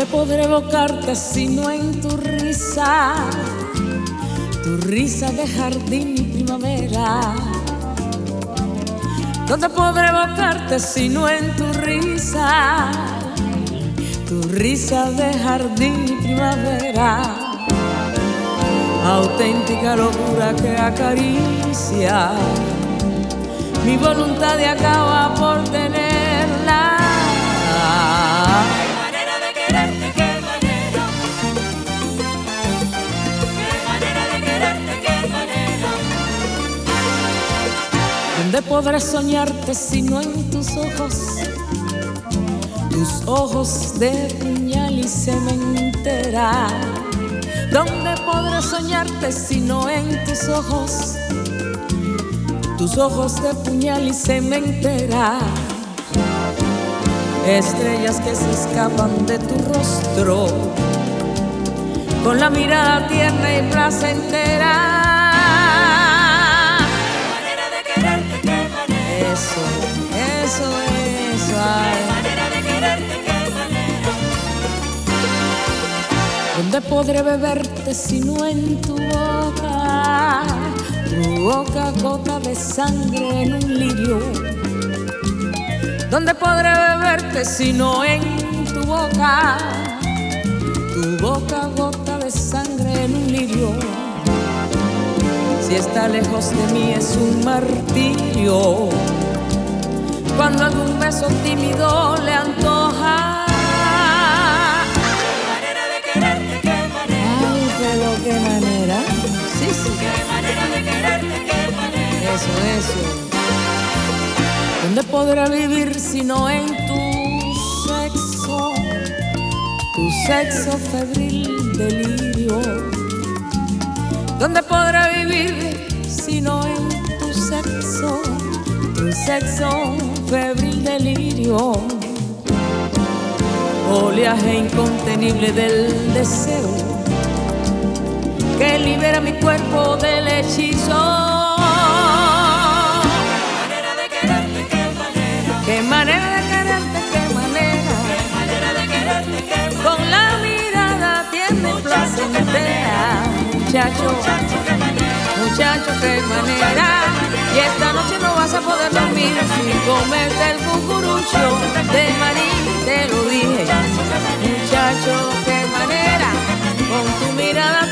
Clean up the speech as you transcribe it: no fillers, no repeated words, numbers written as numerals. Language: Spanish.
¿Dónde podré evocarte si no en tu risa de jardín y primavera? ¿Dónde podré evocarte si no en tu risa de jardín y primavera? Auténtica locura que acaricia mi voluntad y acaba por tenerla. Qué manera de quererte, qué manera. Qué manera de quererte, qué manera. ¿Dónde podré soñarte si no en tus ojos de puñal y cementera? ¿Dónde podré soñarte si no en tus ojos de puñal y cementera? Estrellas que se escapan de tu rostro con la mirada tierna y placentera. Qué manera de quererte, qué manera. Eso, Qué ay. manera de quererte, qué manera. ¿Dónde podré beberte si no en tu boca gota de sangre en un lirio? ¿Dónde podré beberte si no en tu boca gota de sangre en un lirio? Si está lejos de mí es un martirio, cuando algún beso tímido le antoja. Qué manera de quererte, qué manera. Ay, pero qué manera. Sí. Qué manera de quererte, qué manera. Eso. ¿Dónde podré vivir si no en tu sexo febril delirio? ¿Dónde podré vivir si no en tu sexo febril delirio? Oleaje incontenible del deseo que libera mi cuerpo del hechizo. Qué manera de quererte, qué manera. Qué manera de quererte, qué manera. Con la mirada tierna y placentera. Muchacho, qué manera. Y esta noche no vas a poder dormir sin comerte el cucurucho de maní, te lo dije. Muchacho, qué manera. Con tu mirada